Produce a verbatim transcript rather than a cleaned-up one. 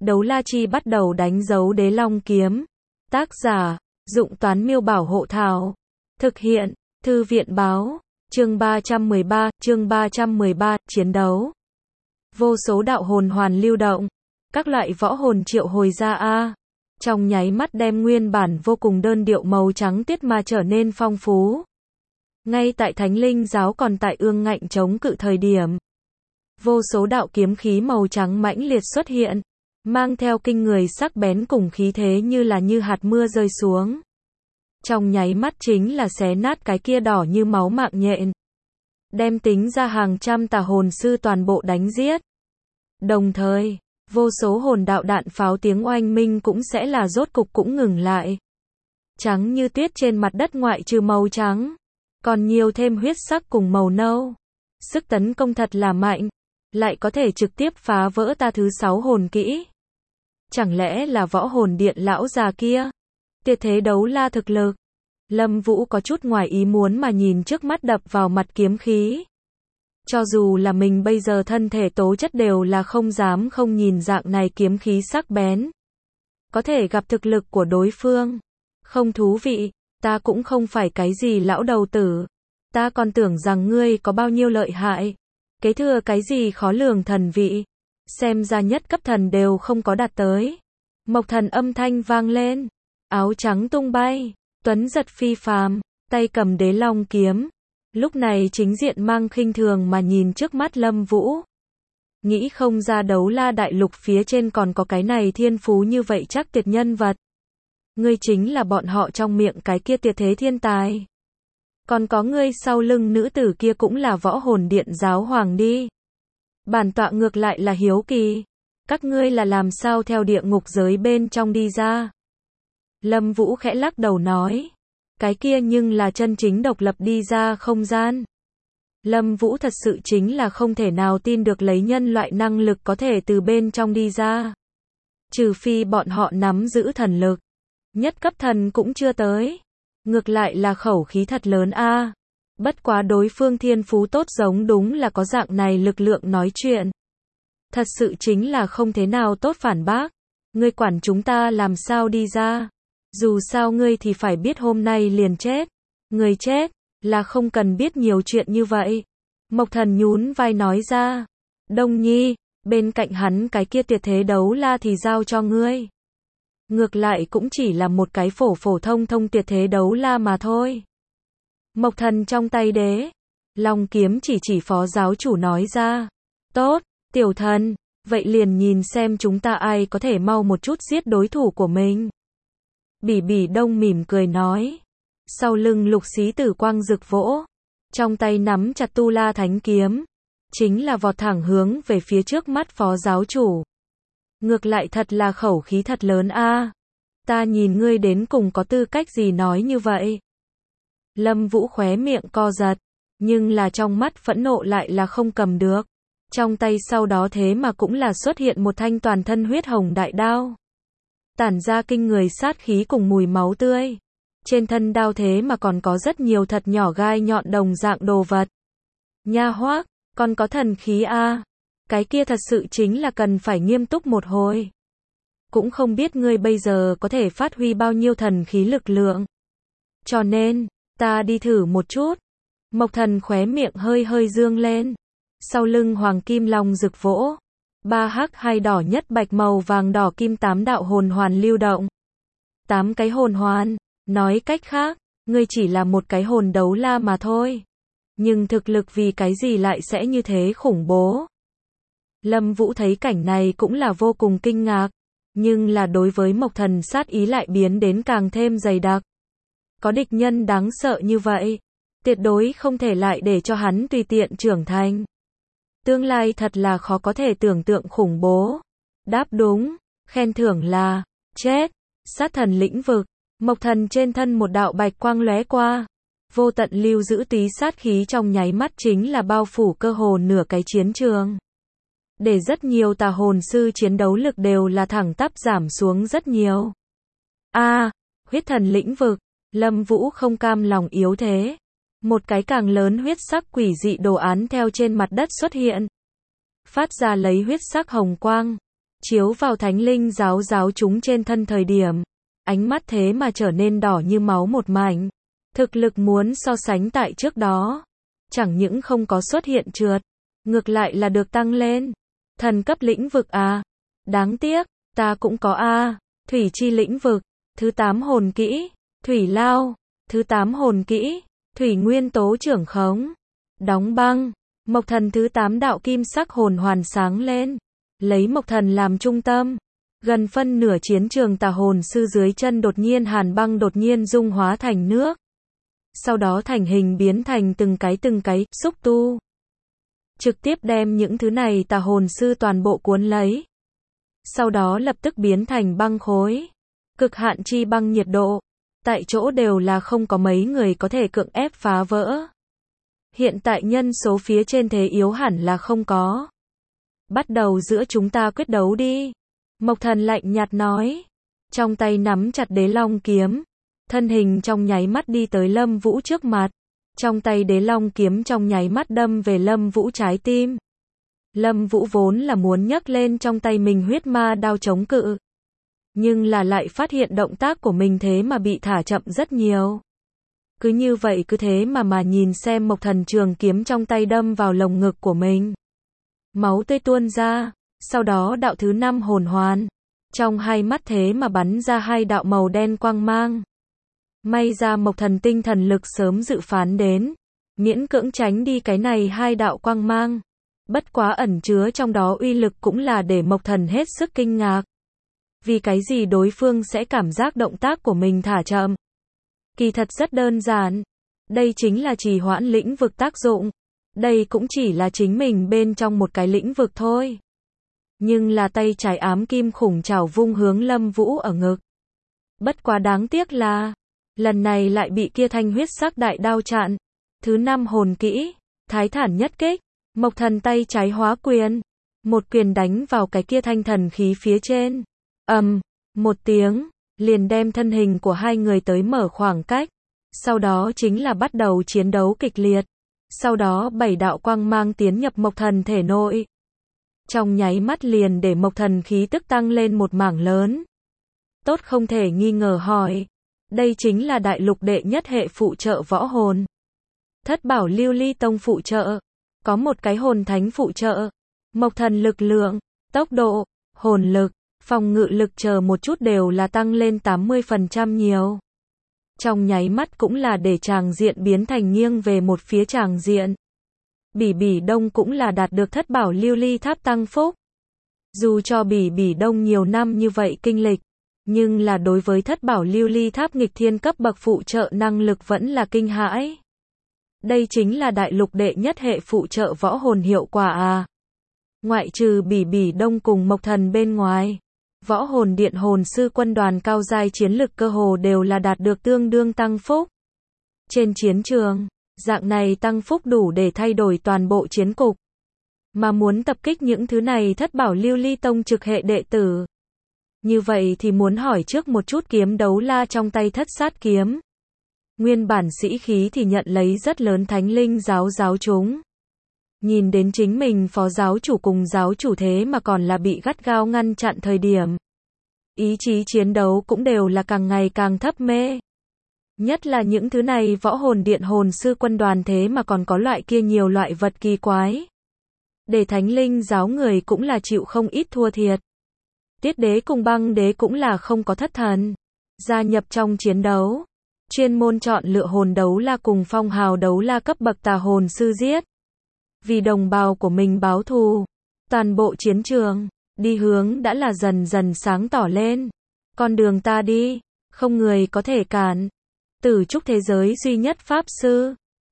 Đấu la chi bắt đầu đánh dấu đế long kiếm. Tác giả, Dụng Toán Miêu Bảo Hộ Thảo. Thực hiện, Thư viện Báo. Chương ba trăm mười ba, chương ba trăm mười ba, chiến đấu. Vô số đạo hồn hoàn lưu động. Các loại võ hồn triệu hồi ra a. Trong nháy mắt đem nguyên bản vô cùng đơn điệu màu trắng tiết mà trở nên phong phú. Ngay tại Thánh Linh giáo còn tại ương ngạnh chống cự thời điểm. Vô số đạo kiếm khí màu trắng mãnh liệt xuất hiện. Mang theo kinh người sắc bén cùng khí thế như là như hạt mưa rơi xuống. Trong nháy mắt chính là xé nát cái kia đỏ như máu mạng nhện. Đem tính ra hàng trăm tà hồn sư toàn bộ đánh giết. Đồng thời, vô số hồn đạo đạn pháo tiếng oanh minh cũng sẽ là rốt cục cũng ngừng lại. Trắng như tuyết trên mặt đất ngoại trừ màu trắng. Còn nhiều thêm huyết sắc cùng màu nâu. Sức tấn công thật là mạnh. Lại có thể trực tiếp phá vỡ ta thứ sáu hồn kỹ. Chẳng lẽ là võ hồn điện lão già kia? Tuyệt thế đấu la thực lực. Lâm Vũ có chút ngoài ý muốn mà nhìn trước mắt đập vào mặt kiếm khí. Cho dù là mình bây giờ thân thể tố chất đều là không dám không nhìn dạng này kiếm khí sắc bén. Có thể gặp thực lực của đối phương. Không thú vị, ta cũng không phải cái gì lão đầu tử. Ta còn tưởng rằng ngươi có bao nhiêu lợi hại. Kế thừa cái gì khó lường thần vị. Xem ra nhất cấp thần đều không có đạt tới. Mộc Thần âm thanh vang lên. Áo trắng tung bay. Tuấn giật phi phàm. Tay cầm đế long kiếm. Lúc này chính diện mang khinh thường mà nhìn trước mắt Lâm Vũ. Nghĩ không ra đấu la đại lục phía trên còn có cái này thiên phú như vậy chắc tuyệt nhân vật. Ngươi chính là bọn họ trong miệng cái kia tuyệt thế thiên tài. Còn có ngươi sau lưng nữ tử kia cũng là võ hồn điện giáo hoàng đi. Bản tọa ngược lại là hiếu kỳ. Các ngươi là làm sao theo địa ngục giới bên trong đi ra? Lâm Vũ khẽ lắc đầu nói. Cái kia nhưng là chân chính độc lập đi ra không gian. Lâm Vũ thật sự chính là không thể nào tin được lấy nhân loại năng lực có thể từ bên trong đi ra. Trừ phi bọn họ nắm giữ thần lực. Nhất cấp thần cũng chưa tới. Ngược lại là khẩu khí thật lớn a. Bất quá đối phương thiên phú tốt giống đúng là có dạng này lực lượng nói chuyện. Thật sự chính là không thế nào tốt phản bác. Ngươi quản chúng ta làm sao đi ra. Dù sao ngươi thì phải biết hôm nay liền chết. Người chết, là không cần biết nhiều chuyện như vậy. Mộc Thần nhún vai nói ra. Đông Nhi, bên cạnh hắn cái kia tuyệt thế đấu la thì giao cho ngươi. Ngược lại cũng chỉ là một cái phổ phổ thông thông tuyệt thế đấu la mà thôi. Mộc Thần trong tay đế long kiếm chỉ chỉ phó giáo chủ nói ra. Tốt, tiểu thần, vậy liền nhìn xem chúng ta ai có thể mau một chút giết đối thủ của mình. Bỉ Bỉ Đông mỉm cười nói. Sau lưng lục xí tử quang rực vỗ. Trong tay nắm chặt tu la thánh kiếm. Chính là vọt thẳng hướng về phía trước mắt phó giáo chủ. Ngược lại thật là khẩu khí thật lớn a. Ta nhìn ngươi đến cùng có tư cách gì nói như vậy. Lâm Vũ khóe miệng co giật. Nhưng là trong mắt phẫn nộ lại là không cầm được. Trong tay sau đó thế mà cũng là xuất hiện một thanh toàn thân huyết hồng đại đao. Tản ra kinh người sát khí cùng mùi máu tươi. Trên thân đao thế mà còn có rất nhiều thật nhỏ gai nhọn đồng dạng đồ vật. Nha hoác, còn có thần khí a. Cái kia thật sự chính là cần phải nghiêm túc một hồi. Cũng không biết ngươi bây giờ có thể phát huy bao nhiêu thần khí lực lượng. Cho nên, ta đi thử một chút. Mộc Thần khóe miệng hơi hơi dương lên. Sau lưng hoàng kim long rực vỗ. Ba hắc hai đỏ nhất bạch màu vàng đỏ kim tám đạo hồn hoàn lưu động. Tám cái hồn hoàn, nói cách khác, ngươi chỉ là một cái hồn đấu la mà thôi. Nhưng thực lực vì cái gì lại sẽ như thế khủng bố? Lâm Vũ thấy cảnh này cũng là vô cùng kinh ngạc. Nhưng là đối với Mộc Thần sát ý lại biến đến càng thêm dày đặc. Có địch nhân đáng sợ như vậy. Tuyệt đối không thể lại để cho hắn tùy tiện trưởng thành. Tương lai thật là khó có thể tưởng tượng khủng bố. Đáp đúng, khen thưởng là, chết, sát thần lĩnh vực. Mộc Thần trên thân một đạo bạch quang lóe qua. Vô tận lưu giữ tí sát khí trong nháy mắt chính là bao phủ cơ hồ nửa cái chiến trường. Để rất nhiều tà hồn sư chiến đấu lực đều là thẳng tắp giảm xuống rất nhiều. A, huyết thần lĩnh vực, Lâm Vũ không cam lòng yếu thế. Một cái càng lớn huyết sắc quỷ dị đồ án theo trên mặt đất xuất hiện. Phát ra lấy huyết sắc hồng quang. chiếu vào thánh linh giáo giáo chúng trên thân thời điểm, ánh mắt thế mà trở nên đỏ như máu một mảnh. Thực lực muốn so sánh tại trước đó, chẳng những không có xuất hiện trượt, ngược lại là được tăng lên. Thần cấp lĩnh vực à? Đáng tiếc, ta cũng có a. Thủy chi lĩnh vực, thứ tám hồn kỹ, thủy lao, thứ tám hồn kỹ, thủy nguyên tố trưởng khống, đóng băng. Mộc thần thứ tám đạo kim sắc hồn hoàn sáng lên, lấy mộc thần làm trung tâm. Gần phân nửa chiến trường tà hồn sư dưới chân đột nhiên hàn băng đột nhiên dung hóa thành nước. Sau đó thành hình biến thành từng cái từng cái xúc tu. Trực tiếp đem những thứ này tà hồn sư toàn bộ cuốn lấy. Sau đó lập tức biến thành băng khối. Cực hạn chi băng nhiệt độ. Tại chỗ đều là không có mấy người có thể cưỡng ép phá vỡ. Hiện tại nhân số phía trên thế yếu hẳn là không có. Bắt đầu giữa chúng ta quyết đấu đi. Mộc thần lạnh nhạt nói. Trong tay nắm chặt đế long kiếm. Thân hình trong nháy mắt đi tới Lâm Vũ trước mặt. Trong tay đế long kiếm trong nháy mắt đâm về Lâm Vũ trái tim. Lâm Vũ vốn là muốn nhấc lên trong tay mình huyết ma đao chống cự. Nhưng là lại phát hiện động tác của mình thế mà bị thả chậm rất nhiều. Cứ như vậy cứ thế mà mà nhìn xem Mộc thần trường kiếm trong tay đâm vào lồng ngực của mình. Máu tươi tuôn ra, sau đó đạo thứ năm hồn hoàn. Trong hai mắt thế mà bắn ra hai đạo màu đen quang mang. May ra Mộc thần tinh thần lực sớm dự phán đến, miễn cưỡng tránh đi cái này hai đạo quang mang. Bất quá ẩn chứa trong đó uy lực cũng là để Mộc thần hết sức kinh ngạc. Vì cái gì đối phương sẽ cảm giác động tác của mình thả chậm? Kỳ thật rất đơn giản. Đây chính là trì hoãn lĩnh vực tác dụng. Đây cũng chỉ là chính mình bên trong một cái lĩnh vực thôi. Nhưng là tay trái ám kim khủng trảo vung hướng Lâm Vũ ở ngực. Bất quá đáng tiếc là, lần này lại bị kia thanh huyết sắc đại đao chặn. Thứ năm hồn kỹ, thái thản nhất kích. Mộc thần tay trái hóa quyền. Một quyền đánh vào cái kia thanh thần khí phía trên. Ầm, um, một tiếng, liền đem thân hình của hai người tới mở khoảng cách. Sau đó chính là bắt đầu chiến đấu kịch liệt. Sau đó bảy đạo quang mang tiến nhập Mộc thần thể nội. Trong nháy mắt liền để Mộc thần khí tức tăng lên một mảng lớn. Tốt không thể nghi ngờ hỏi. Đây chính là đại lục đệ nhất hệ phụ trợ võ hồn. Thất bảo lưu ly tông phụ trợ. Có một cái hồn thánh phụ trợ. Mộc thần lực lượng, tốc độ, hồn lực, phòng ngự lực chờ một chút đều là tăng lên tám mươi phần trăm nhiều. Trong nháy mắt cũng là để tràng diện biến thành nghiêng về một phía tràng diện. Bỉ Bỉ Đông cũng là đạt được thất bảo lưu ly tháp tăng phúc. Dù cho Bỉ Bỉ Đông nhiều năm như vậy kinh lịch, nhưng là đối với thất bảo lưu ly tháp nghịch thiên cấp bậc phụ trợ năng lực vẫn là kinh hãi. Đây chính là đại lục đệ nhất hệ phụ trợ võ hồn hiệu quả à. Ngoại trừ Bỉ Bỉ Đông cùng Mộc thần bên ngoài, võ hồn điện hồn sư quân đoàn cao giai chiến lực cơ hồ đều là đạt được tương đương tăng phúc. Trên chiến trường, dạng này tăng phúc đủ để thay đổi toàn bộ chiến cục. Mà muốn tập kích những thứ này thất bảo lưu ly tông trực hệ đệ tử. Như vậy thì muốn hỏi trước một chút kiếm đấu la trong tay thất sát kiếm. Nguyên bản sĩ khí thì nhận lấy rất lớn thánh linh giáo giáo chúng. Nhìn đến chính mình phó giáo chủ cùng giáo chủ thế mà còn là bị gắt gao ngăn chặn thời điểm. Ý chí chiến đấu cũng đều là càng ngày càng thấp mê. Nhất là những thứ này võ hồn điện hồn sư quân đoàn thế mà còn có loại kia nhiều loại vật kỳ quái. Để thánh linh giáo người cũng là chịu không ít thua thiệt. Tiết đế cùng băng đế cũng là không có thất thần. Gia nhập trong chiến đấu. Chuyên môn chọn lựa hồn đấu la cùng phong hào đấu la cấp bậc tà hồn sư giết. Vì đồng bào của mình báo thù. Toàn bộ chiến trường, đi hướng đã là dần dần sáng tỏ lên. Con đường ta đi, không người có thể cản. Tử trúc thế giới duy nhất pháp sư.